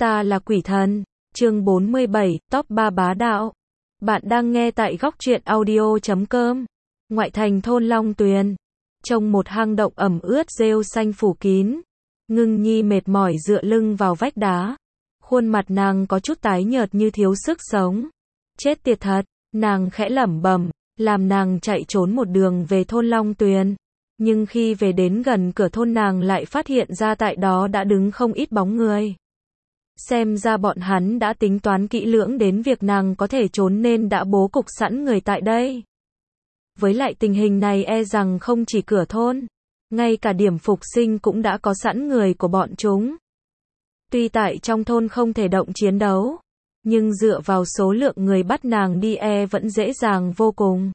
Ta là quỷ thần. Chương 47, top 3 bá đạo. Bạn đang nghe tại góc truyện audio.com. Ngoại thành thôn Long Tuyền. Trong một hang động ẩm ướt rêu xanh phủ kín. Ngưng Nhi mệt mỏi dựa lưng vào vách đá. Khuôn mặt nàng có chút tái nhợt như thiếu sức sống. Chết tiệt thật, nàng khẽ lẩm bẩm, làm nàng chạy trốn một đường về thôn Long Tuyền. Nhưng khi về đến gần cửa thôn nàng lại phát hiện ra tại đó đã đứng không ít bóng người. Xem ra bọn hắn đã tính toán kỹ lưỡng đến việc nàng có thể trốn nên đã bố cục sẵn người tại đây. Với lại tình hình này e rằng không chỉ cửa thôn, ngay cả điểm phục sinh cũng đã có sẵn người của bọn chúng. Tuy tại trong thôn không thể động chiến đấu, nhưng dựa vào số lượng người bắt nàng đi vẫn dễ dàng vô cùng.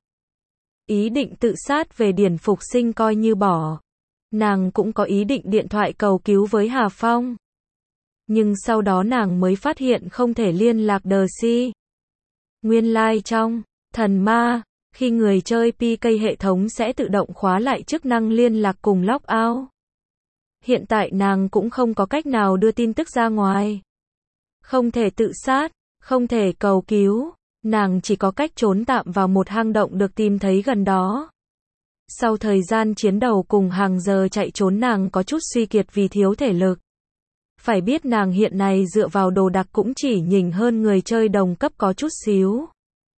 Ý định tự sát về điển phục sinh coi như bỏ. Nàng cũng có ý định điện thoại cầu cứu với Hà Phong. Nhưng sau đó nàng mới phát hiện không thể liên lạc Darcy. Nguyên lai trong thần ma, khi người chơi PK hệ thống sẽ tự động khóa lại chức năng liên lạc cùng lockout. Hiện tại nàng cũng không có cách nào đưa tin tức ra ngoài. Không thể tự sát, không thể cầu cứu, nàng chỉ có cách trốn tạm vào một hang động được tìm thấy gần đó. Sau thời gian chiến đấu cùng hàng giờ chạy trốn nàng có chút suy kiệt vì thiếu thể lực. Phải biết nàng hiện nay dựa vào đồ đạc cũng chỉ nhỉnh hơn người chơi đồng cấp có chút xíu.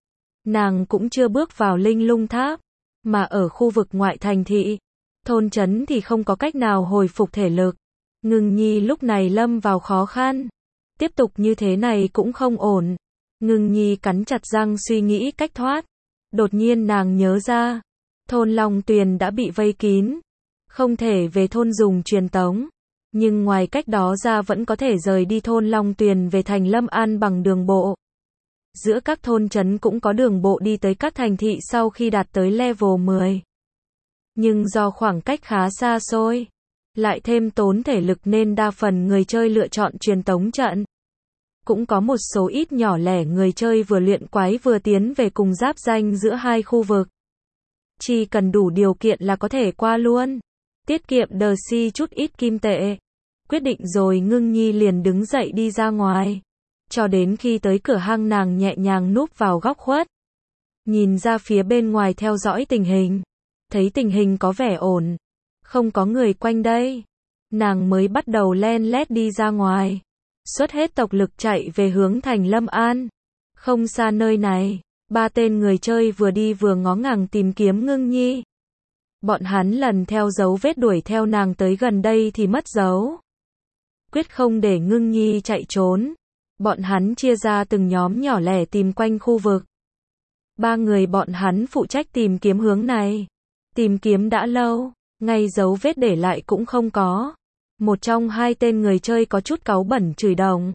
Nàng cũng chưa bước vào linh lung tháp, mà ở khu vực ngoại thành thị, thôn trấn thì không có cách nào hồi phục thể lực. Ngưng Nhi lúc này lâm vào khó khăn. Tiếp tục như thế này cũng không ổn. Ngưng Nhi cắn chặt răng suy nghĩ cách thoát. Đột nhiên nàng nhớ ra, thôn Long Tuyền đã bị vây kín. Không thể về thôn dùng truyền tống. Nhưng ngoài cách đó ra vẫn có thể rời đi thôn Long Tuyền về thành Lâm An bằng đường bộ. Giữa các thôn trấn cũng có đường bộ đi tới các thành thị sau khi đạt tới level 10. Nhưng do khoảng cách khá xa xôi, lại thêm tốn thể lực nên đa phần người chơi lựa chọn truyền tống trận. Cũng có một số ít nhỏ lẻ người chơi vừa luyện quái vừa tiến về cùng giáp ranh giữa hai khu vực. Chỉ cần đủ điều kiện là có thể qua luôn. Tiết kiệm Darcy chút ít kim tệ. Quyết định rồi Ngưng Nhi liền đứng dậy đi ra ngoài. Cho đến khi tới cửa hang nàng nhẹ nhàng núp vào góc khuất. Nhìn ra phía bên ngoài theo dõi tình hình. Thấy tình hình có vẻ ổn. Không có người quanh đây. Nàng mới bắt đầu len lét đi ra ngoài. Xuất hết tộc lực chạy về hướng thành Lâm An. Không xa nơi này, 3 tên người chơi vừa đi vừa ngó ngàng tìm kiếm Ngưng Nhi. Bọn hắn lần theo dấu vết đuổi theo nàng tới gần đây thì mất dấu. Quyết không để Ngưng Nhi chạy trốn. Bọn hắn chia ra từng nhóm nhỏ lẻ tìm quanh khu vực. 3 người bọn hắn phụ trách tìm kiếm hướng này. Tìm kiếm đã lâu, ngay dấu vết để lại cũng không có. Một trong 2 tên người chơi có chút cáu bẩn chửi đồng.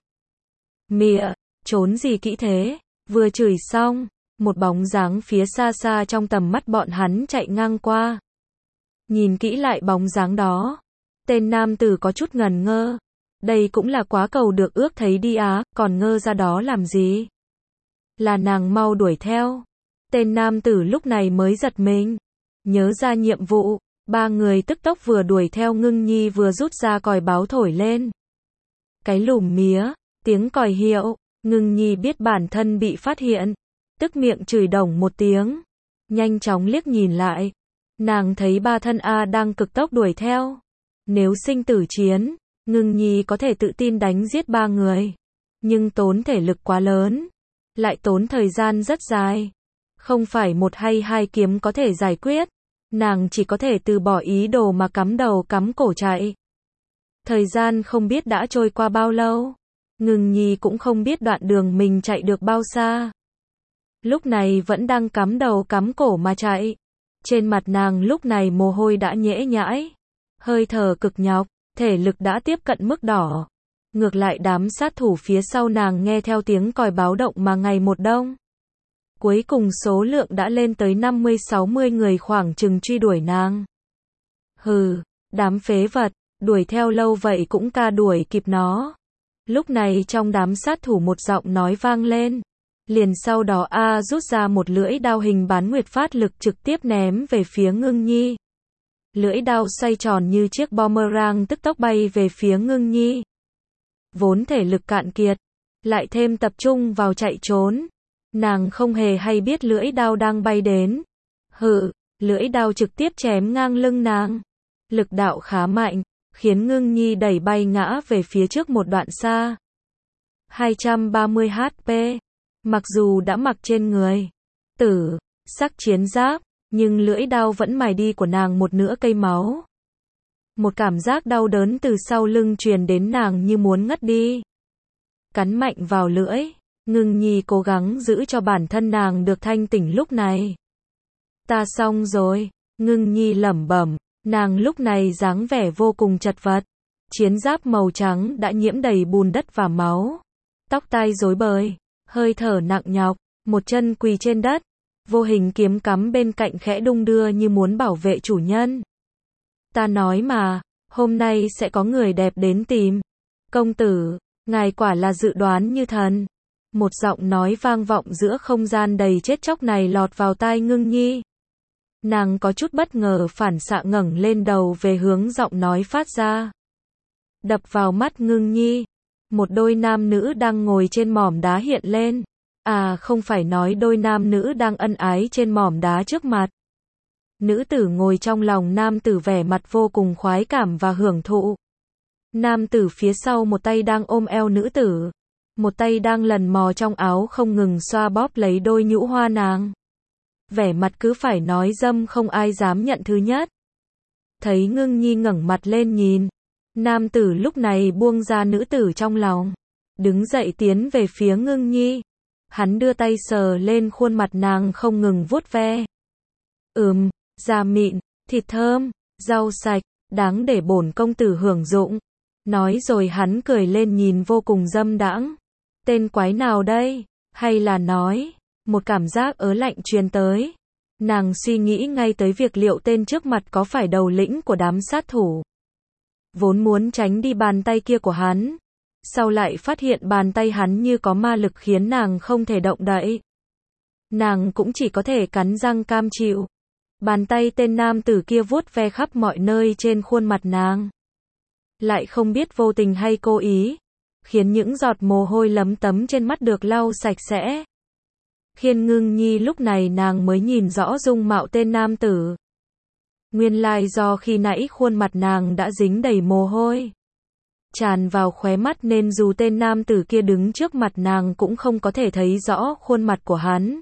Mịa, trốn gì kỹ thế? Vừa chửi xong, một bóng dáng phía xa xa trong tầm mắt bọn hắn chạy ngang qua. Nhìn kỹ lại bóng dáng đó, tên nam tử có chút ngần ngơ. Đây cũng là quá cầu được ước thấy đi á, còn ngơ ra đó làm gì? Là nàng mau đuổi theo. Tên nam tử lúc này mới giật mình. Nhớ ra nhiệm vụ, 3 người tức tốc vừa đuổi theo Ngưng Nhi vừa rút ra còi báo thổi lên. Cái lùm mía, tiếng còi hiệu, Ngưng Nhi biết bản thân bị phát hiện. Tức miệng chửi đồng một tiếng. Nhanh chóng liếc nhìn lại. Nàng thấy 3 thân A đang cực tốc đuổi theo. Nếu sinh tử chiến, Ngưng Nhi có thể tự tin đánh giết 3 người. Nhưng tốn thể lực quá lớn. Lại tốn thời gian rất dài. Không phải 1 hay 2 kiếm có thể giải quyết. Nàng chỉ có thể từ bỏ ý đồ mà cắm đầu cắm cổ chạy. Thời gian không biết đã trôi qua bao lâu. Ngưng Nhi cũng không biết đoạn đường mình chạy được bao xa. Lúc này vẫn đang cắm đầu cắm cổ mà chạy. Trên mặt nàng lúc này mồ hôi đã nhễ nhãi. Hơi thở cực nhọc, thể lực đã tiếp cận mức đỏ. Ngược lại đám sát thủ phía sau nàng nghe theo tiếng còi báo động mà ngày một đông. Cuối cùng số lượng đã lên tới 50-60 người khoảng chừng truy đuổi nàng. Hừ, đám phế vật, đuổi theo lâu vậy cũng ca đuổi kịp nó. Lúc này trong đám sát thủ một giọng nói vang lên. Liền sau đó rút ra một lưỡi đao hình bán nguyệt phát lực trực tiếp ném về phía Ngưng Nhi. Lưỡi đao xoay tròn như chiếc boomerang tức tốc bay về phía Ngưng Nhi. vốn thể lực cạn kiệt, lại thêm tập trung vào chạy trốn. Nàng không hề hay biết lưỡi đao đang bay đến. Lưỡi đao trực tiếp chém ngang lưng nàng. Lực đạo khá mạnh, khiến Ngưng Nhi đẩy bay ngã về phía trước một đoạn xa. 230 HP. Mặc dù đã mặc trên người tử sắc chiến giáp, nhưng lưỡi đao vẫn mài đi của nàng một nửa cây máu. Một cảm giác đau đớn từ sau lưng truyền đến nàng như muốn ngất đi. Cắn mạnh vào lưỡi, Ngưng Nhi cố gắng giữ cho bản thân nàng được thanh tỉnh lúc này. Ta xong rồi, Ngưng Nhi lẩm bẩm, nàng lúc này dáng vẻ vô cùng chật vật. Chiến giáp màu trắng đã nhiễm đầy bùn đất và máu. Tóc tai rối bời, hơi thở nặng nhọc, một chân quỳ trên đất. Vô hình kiếm cắm bên cạnh khẽ đung đưa như muốn bảo vệ chủ nhân. Ta nói mà, hôm nay sẽ có người đẹp đến tìm. Công tử, ngài quả là dự đoán như thần. Một giọng nói vang vọng giữa không gian đầy chết chóc này lọt vào tai Ngưng Nhi. Nàng có chút bất ngờ phản xạ ngẩng lên đầu về hướng giọng nói phát ra. Đập vào mắt Ngưng Nhi, một đôi nam nữ đang ngồi trên mỏm đá hiện lên. À, không phải nói đôi nam nữ đang ân ái trên mỏm đá trước mặt. Nữ tử ngồi trong lòng nam tử vẻ mặt vô cùng khoái cảm và hưởng thụ. Nam tử phía sau một tay đang ôm eo nữ tử, một tay đang lần mò trong áo không ngừng xoa bóp lấy đôi nhũ hoa nàng. Vẻ mặt cứ phải nói dâm không ai dám nhận thứ nhất. Thấy Ngưng Nhi ngẩng mặt lên nhìn, nam tử lúc này buông ra nữ tử trong lòng, đứng dậy tiến về phía Ngưng Nhi. Hắn đưa tay sờ lên khuôn mặt nàng không ngừng vuốt ve. Da mịn, thịt thơm, rau sạch, đáng để bổn công tử hưởng dụng. Nói rồi hắn cười lên nhìn vô cùng dâm đãng. Tên quái nào đây? Hay là nói, một cảm giác ớn lạnh truyền tới. Nàng suy nghĩ ngay tới việc liệu tên trước mặt có phải đầu lĩnh của đám sát thủ. Vốn muốn tránh đi bàn tay kia của hắn. Sau lại phát hiện bàn tay hắn như có ma lực khiến nàng không thể động đậy. Nàng cũng chỉ có thể cắn răng cam chịu. Bàn tay tên nam tử kia vuốt ve khắp mọi nơi trên khuôn mặt nàng. Lại không biết vô tình hay cố ý, khiến những giọt mồ hôi lấm tấm trên mắt được lau sạch sẽ. Khiến Ngưng Nhi lúc này nàng mới nhìn rõ dung mạo tên nam tử. Nguyên lai do khi nãy khuôn mặt nàng đã dính đầy mồ hôi tràn vào khóe mắt nên dù tên nam tử kia đứng trước mặt nàng cũng không có thể thấy rõ khuôn mặt của hắn.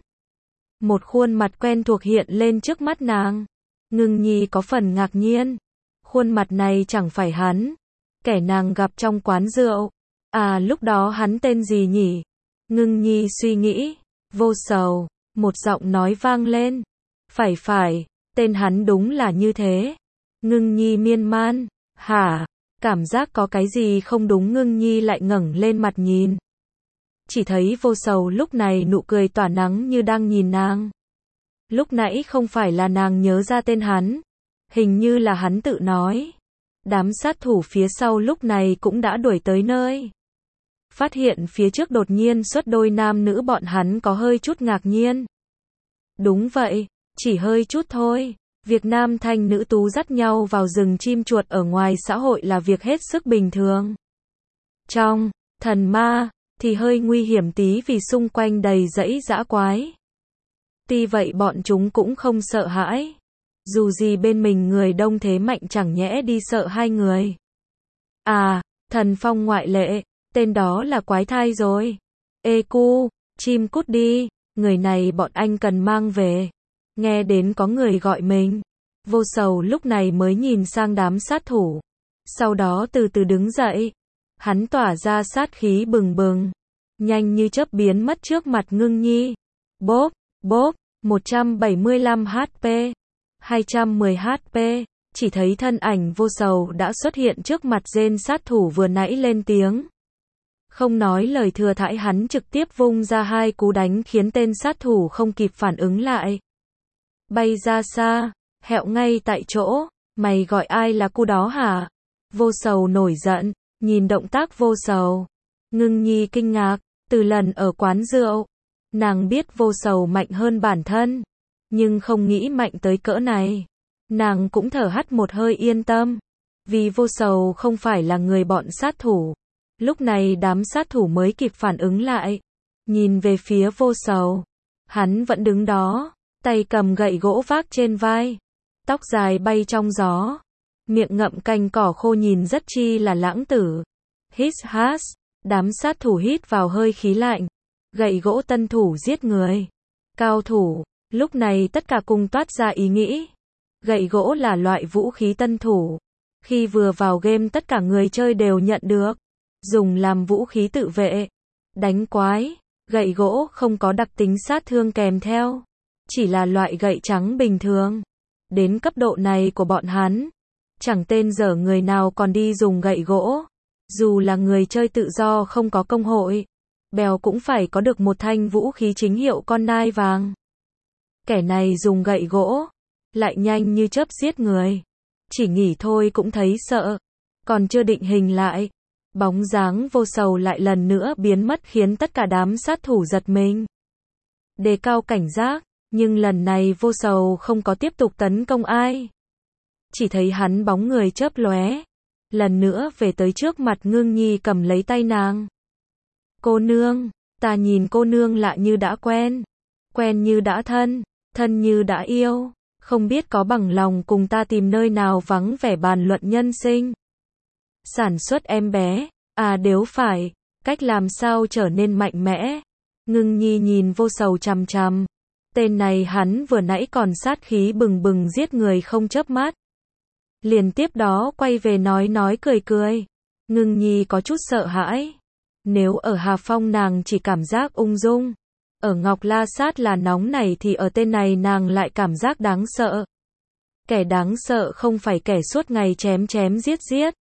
Một khuôn mặt quen thuộc hiện lên trước mắt nàng. Ngưng Nhi có phần ngạc nhiên. Khuôn mặt này chẳng phải hắn, kẻ nàng gặp trong quán rượu. À, lúc đó hắn tên gì nhỉ? Ngưng Nhi suy nghĩ. Vô Sầu. Một giọng nói vang lên. Phải, tên hắn đúng là như thế. Ngưng Nhi miên man. Hả? Cảm giác có cái gì không đúng, Ngưng Nhi lại ngẩng lên mặt nhìn. Chỉ thấy Vô Sầu lúc này nụ cười tỏa nắng như đang nhìn nàng. Lúc nãy không phải là nàng nhớ ra tên hắn, hình như là hắn tự nói. Đám sát thủ phía sau lúc này cũng đã đuổi tới nơi. Phát hiện phía trước đột nhiên xuất đôi nam nữ, bọn hắn có hơi chút ngạc nhiên. Đúng vậy, chỉ hơi chút thôi. Việc nam thanh nữ tú dắt nhau vào rừng chim chuột ở ngoài xã hội là việc hết sức bình thường. Trong thần ma thì hơi nguy hiểm tí vì xung quanh đầy dãy dã quái. Tuy vậy bọn chúng cũng không sợ hãi. Dù gì bên mình người đông thế mạnh, chẳng nhẽ đi sợ hai người. À, Thần Phong ngoại lệ, tên đó là quái thai rồi. Ê cu, chim cút đi, người này bọn anh cần mang về. Nghe đến có người gọi mình, Vô Sầu lúc này mới nhìn sang đám sát thủ. Sau đó từ từ đứng dậy. Hắn tỏa ra sát khí bừng bừng, nhanh như chớp biến mất trước mặt Ngưng Nhi. Bốp, 175 HP, 210 HP, chỉ thấy thân ảnh Vô Sầu đã xuất hiện trước mặt tên sát thủ vừa nãy lên tiếng. Không nói lời thừa thãi, hắn trực tiếp vung ra hai cú đánh khiến tên sát thủ không kịp phản ứng lại. Bay ra xa, hẹo ngay tại chỗ. Mày gọi ai là cu đó hả? Vô Sầu nổi giận, nhìn động tác Vô Sầu. Ngưng Nhi kinh ngạc, từ lần ở quán rượu, nàng biết Vô Sầu mạnh hơn bản thân, nhưng không nghĩ mạnh tới cỡ này. Nàng cũng thở hắt một hơi yên tâm, vì Vô Sầu không phải là người bọn sát thủ. Lúc này đám sát thủ mới kịp phản ứng lại. Nhìn về phía Vô Sầu. Hắn vẫn đứng đó, tay cầm gậy gỗ vác trên vai. Tóc dài bay trong gió. Miệng ngậm cành cỏ khô nhìn rất chi là lãng tử. Hít has. Đám sát thủ hít vào hơi khí lạnh. Gậy gỗ tân thủ giết người. Cao thủ. Lúc này tất cả cùng toát ra ý nghĩ. Gậy gỗ là loại vũ khí tân thủ. Khi vừa vào game tất cả người chơi đều nhận được. Dùng làm vũ khí tự vệ. Đánh quái. Gậy gỗ không có đặc tính sát thương kèm theo. Chỉ là loại gậy trắng bình thường. Đến cấp độ này của bọn hắn. Chẳng tên dở người nào còn đi dùng gậy gỗ. Dù là người chơi tự do không có công hội. Bèo cũng phải có được một thanh vũ khí chính hiệu con nai vàng. Kẻ này dùng gậy gỗ. Lại nhanh như chớp giết người. Chỉ nghĩ thôi cũng thấy sợ. Còn chưa định hình lại. Bóng dáng Vô Sầu lại lần nữa biến mất khiến tất cả đám sát thủ giật mình. Đề cao cảnh giác. Nhưng lần này Vô Sầu không có tiếp tục tấn công ai. Chỉ thấy hắn bóng người chớp lóe. Lần nữa về tới trước mặt Ngưng Nhi cầm lấy tay nàng. Cô nương, ta nhìn cô nương lạ như đã quen. Quen như đã thân, thân như đã yêu. Không biết có bằng lòng cùng ta tìm nơi nào vắng vẻ bàn luận nhân sinh. Sản xuất em bé, à nếu phải, cách làm sao trở nên mạnh mẽ. Ngưng Nhi nhìn Vô Sầu chằm chằm. Tên này hắn vừa nãy còn sát khí bừng bừng giết người không chớp mắt. Liền tiếp đó quay về nói cười cười. Ngưng Nhi có chút sợ hãi. Nếu ở Hà Phong nàng chỉ cảm giác ung dung. Ở Ngọc La Sát là nóng này thì ở tên này nàng lại cảm giác đáng sợ. Kẻ đáng sợ không phải kẻ suốt ngày chém giết.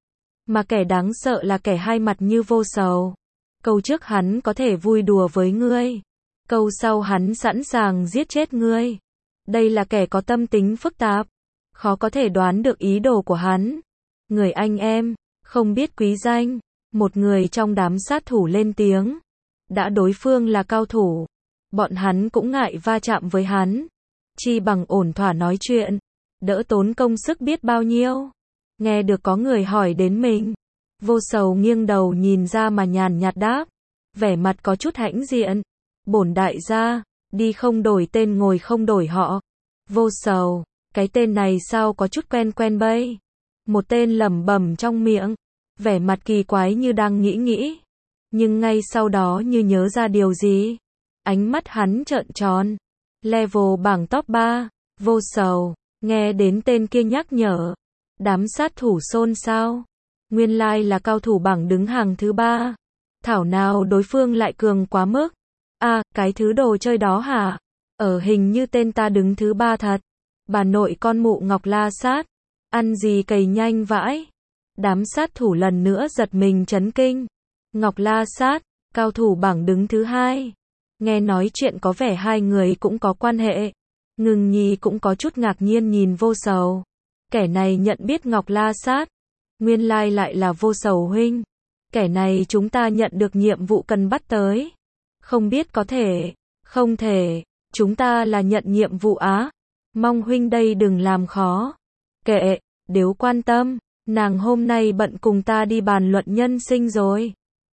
Mà kẻ đáng sợ là kẻ hai mặt như Vô Sầu. Câu trước hắn có thể vui đùa với ngươi. Câu sau hắn sẵn sàng giết chết ngươi. Đây là kẻ có tâm tính phức tạp. Khó có thể đoán được ý đồ của hắn. Người anh em, không biết quý danh. Một người trong đám sát thủ lên tiếng. Đã đối phương là cao thủ. Bọn hắn cũng ngại va chạm với hắn. Chi bằng ổn thỏa nói chuyện. Đỡ tốn công sức biết bao nhiêu. Nghe được có người hỏi đến mình. Vô Sầu nghiêng đầu nhìn ra mà nhàn nhạt đáp. Vẻ mặt có chút hãnh diện. Bổn đại gia, đi không đổi tên ngồi không đổi họ. Vô Sầu, cái tên này sao có chút quen bây. Một tên lẩm bẩm trong miệng. Vẻ mặt kỳ quái như đang nghĩ. Nhưng ngay sau đó như nhớ ra điều gì. Ánh mắt hắn trợn tròn. Level bảng top 3. Vô Sầu, nghe đến tên kia nhắc nhở. Đám sát thủ xôn xao. Nguyên lai là cao thủ bảng đứng hàng thứ 3. Thảo nào đối phương lại cường quá mức. À, cái thứ đồ chơi đó hả? Hình như tên ta đứng thứ 3 thật. Bà nội con mụ Ngọc La Sát. Ăn gì cày nhanh vãi. Đám sát thủ lần nữa giật mình chấn kinh. Ngọc La Sát, cao thủ bảng đứng thứ 2. Nghe nói chuyện có vẻ hai người cũng có quan hệ. Ngưng Nhi cũng có chút ngạc nhiên nhìn Vô Sầu. Kẻ này nhận biết Ngọc La Sát. Nguyên lai lại là Vô Sầu huynh. Kẻ này chúng ta nhận được nhiệm vụ cần bắt tới. Không biết có thể, không thể, chúng ta là nhận nhiệm vụ á. Mong huynh đây đừng làm khó. Kệ, nếu quan tâm, nàng hôm nay bận cùng ta đi bàn luận nhân sinh rồi.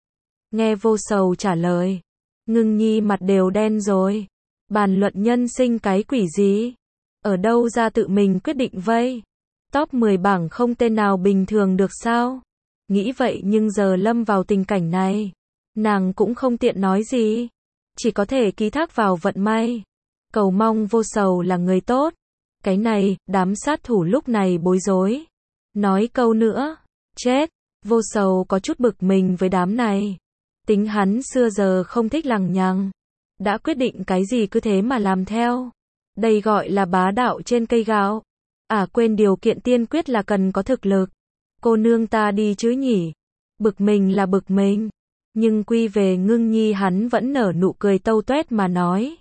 Nghe Vô Sầu trả lời. Ngưng Nhi mặt đều đen rồi. Bàn luận nhân sinh cái quỷ gì? Ở đâu ra tự mình quyết định vây? Top 10 bảng không tên nào bình thường được sao? Nghĩ vậy nhưng giờ lâm vào tình cảnh này. Nàng cũng không tiện nói gì. Chỉ có thể ký thác vào vận may. Cầu mong Vô Sầu là người tốt. Cái này, đám sát thủ lúc này bối rối. Nói câu nữa. Chết. Vô Sầu có chút bực mình với đám này. Tính hắn xưa giờ không thích lằng nhằng. Đã quyết định cái gì cứ thế mà làm theo. Đây gọi là bá đạo trên cây gạo. À quên điều kiện tiên quyết là cần có thực lực. Cô nương ta đi chứ nhỉ. Bực mình là bực mình. Nhưng quy về Ngưng Nhi hắn vẫn nở nụ cười tâu tuét mà nói.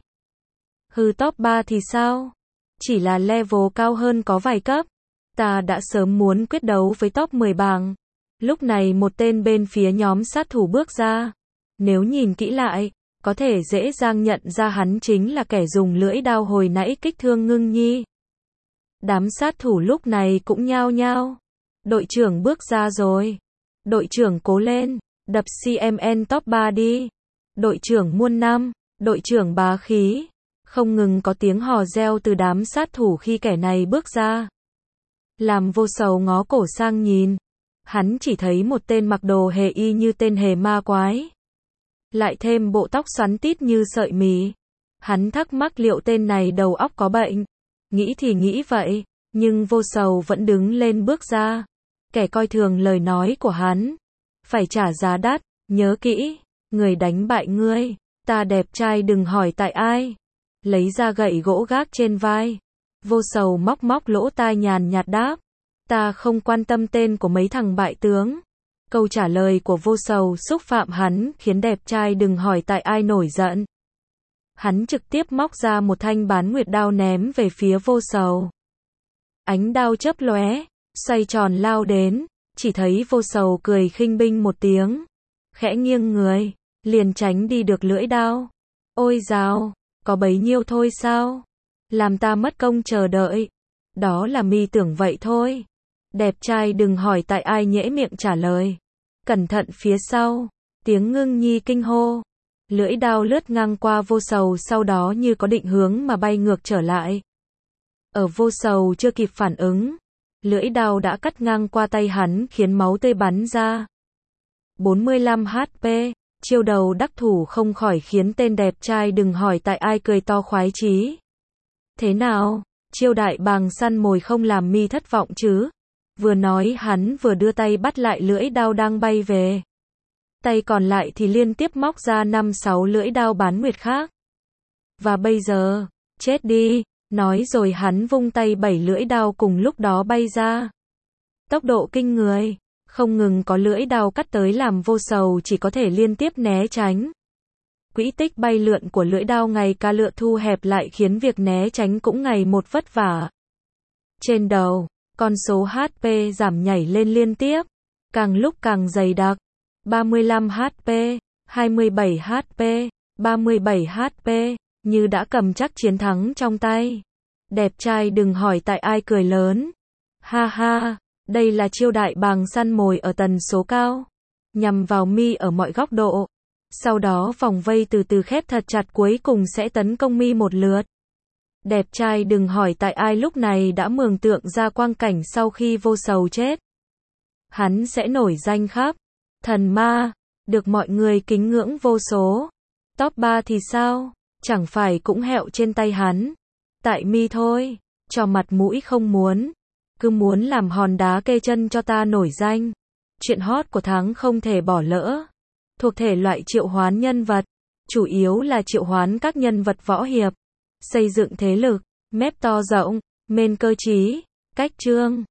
Hừ top 3 thì sao? Chỉ là level cao hơn có vài cấp. Ta đã sớm muốn quyết đấu với top 10 bảng. Lúc này một tên bên phía nhóm sát thủ bước ra. Nếu nhìn kỹ lại, có thể dễ dàng nhận ra hắn chính là kẻ dùng lưỡi đao hồi nãy kích thương Ngưng Nhi. Đám sát thủ lúc này cũng nhao nhao. Đội trưởng bước ra rồi. Đội trưởng cố lên. Đập CMN top 3 đi. Đội trưởng muôn năm, đội trưởng bá khí. Không ngừng có tiếng hò reo từ đám sát thủ khi kẻ này bước ra. Làm Vô Sầu ngó cổ sang nhìn. Hắn chỉ thấy một tên mặc đồ hề y như tên hề ma quái. Lại thêm bộ tóc xoắn tít như sợi mì. Hắn thắc mắc liệu tên này đầu óc có bệnh. Nghĩ thì nghĩ vậy, nhưng Vô Sầu vẫn đứng lên bước ra. Kẻ coi thường lời nói của hắn. Phải trả giá đắt, nhớ kỹ. Người đánh bại ngươi, ta đẹp trai đừng hỏi tại ai. Lấy ra gậy gỗ gác trên vai. Vô Sầu móc móc lỗ tai nhàn nhạt đáp. Ta không quan tâm tên của mấy thằng bại tướng. Câu trả lời của Vô Sầu xúc phạm hắn khiến đẹp trai đừng hỏi tại ai nổi giận. Hắn trực tiếp móc ra một thanh bán nguyệt đao ném về phía Vô Sầu. Ánh đao chớp lóe, xoay tròn lao đến, chỉ thấy Vô Sầu cười khinh binh một tiếng. Khẽ nghiêng người, liền tránh đi được lưỡi đao. Ôi dào, có bấy nhiêu thôi sao? Làm ta mất công chờ đợi. Đó là mi tưởng vậy thôi. Đẹp trai đừng hỏi tại ai nhễ miệng trả lời. Cẩn thận phía sau, tiếng Ngưng Nhi kinh hô. Lưỡi đao lướt ngang qua Vô Sầu sau đó như có định hướng mà bay ngược trở lại. Ở Vô Sầu chưa kịp phản ứng, lưỡi đao đã cắt ngang qua tay hắn khiến máu tươi bắn ra. 45 HP, chiêu đầu đắc thủ không khỏi khiến tên đẹp trai đừng hỏi tại ai cười to khoái chí. Thế nào, chiêu đại bàng săn mồi không làm mi thất vọng chứ? Vừa nói hắn vừa đưa tay bắt lại lưỡi đao đang bay về. Tay còn lại thì liên tiếp móc ra 5-6 lưỡi đao bán nguyệt khác. Và bây giờ, chết đi, nói rồi hắn vung tay 7 lưỡi đao cùng lúc đó bay ra. Tốc độ kinh người, không ngừng có lưỡi đao cắt tới làm Vô Sầu chỉ có thể liên tiếp né tránh. Quỹ tích bay lượn của lưỡi đao ngày ca lựa thu hẹp lại khiến việc né tránh cũng ngày một vất vả. Trên đầu, con số HP giảm nhảy lên liên tiếp, càng lúc càng dày đặc. 35 HP, 27 HP, 37 HP, như đã cầm chắc chiến thắng trong tay. Đẹp trai đừng hỏi tại ai cười lớn. Ha ha, đây là chiêu đại bàng săn mồi ở tần số cao, nhằm vào mi ở mọi góc độ. Sau đó vòng vây từ từ khép thật chặt cuối cùng sẽ tấn công mi một lượt. Đẹp trai đừng hỏi tại ai lúc này đã mường tượng ra quang cảnh sau khi Vô Sầu chết. Hắn sẽ nổi danh khắp thần ma, được mọi người kính ngưỡng vô số. Top 3 thì sao? Chẳng phải cũng hẹo trên tay hắn. Tại mi thôi, cho mặt mũi không muốn. Cứ muốn làm hòn đá kê chân cho ta nổi danh. Chuyện hot của tháng không thể bỏ lỡ. Thuộc thể loại triệu hoán nhân vật. Chủ yếu là triệu hoán các nhân vật võ hiệp. Xây dựng thế lực, mép to rộng, mên cơ trí, cách chương.